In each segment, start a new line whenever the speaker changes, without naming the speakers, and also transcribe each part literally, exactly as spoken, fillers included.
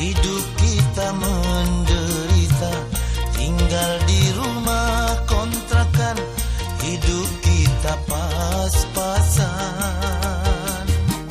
hidup kita menderita, tinggal di rumah kontrakan, hidup kita pas-pasan.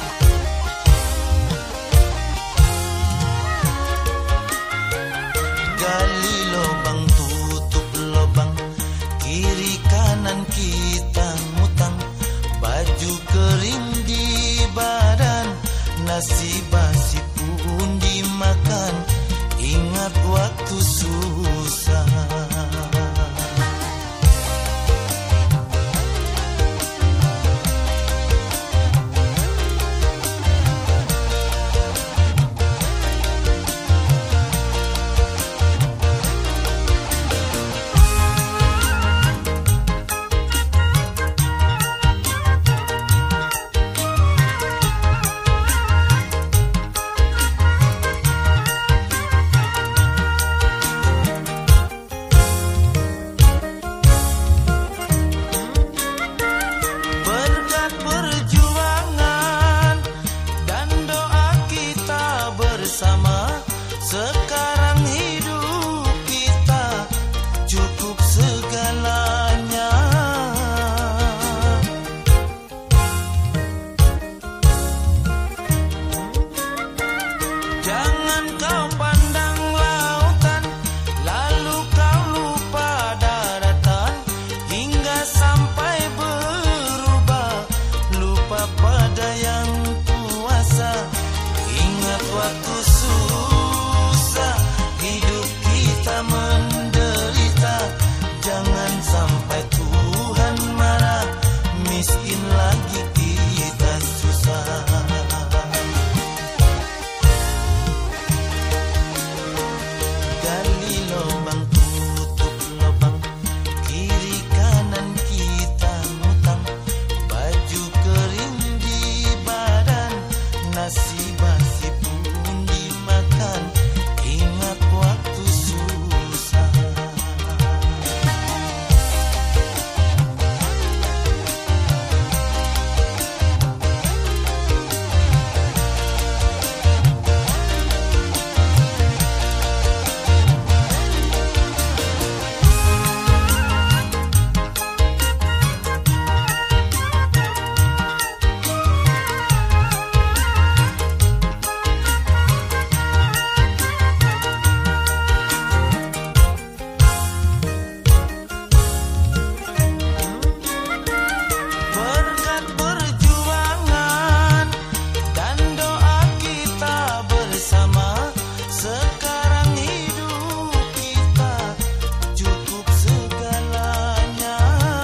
Gali lubang, tutup lubang, kiri kanan kita ngutang, baju kering di badan, nasi basi pun dimakan, ingat waktu susah. Sekarang hidup kita cukup segalanya. Jangan kau pandang lautan, lalu kau lupa daratan, hingga sampai berubah, lupa pada yang kuasa. Ingat waktu susah, hidup kita menderita, jangan sampai Tuhan marah, miskin lagi kita susah. Gali lubang, tutup lubang, kiri kanan kita ngutang, baju kering di badan, nasi basi pun dimakan, ingat waktu susah. Berkat perjuangan dan doa kita bersama, sekarang hidup kita cukup segalanya.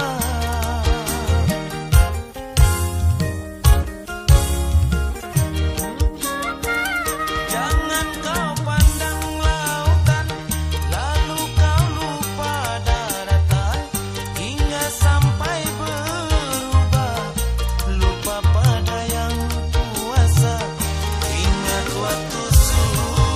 Jangan kau pandang lautan, lalu kau lupa daratan, hingga sampai berubah, lupa pada yang kuasa. Ingat waktu susah,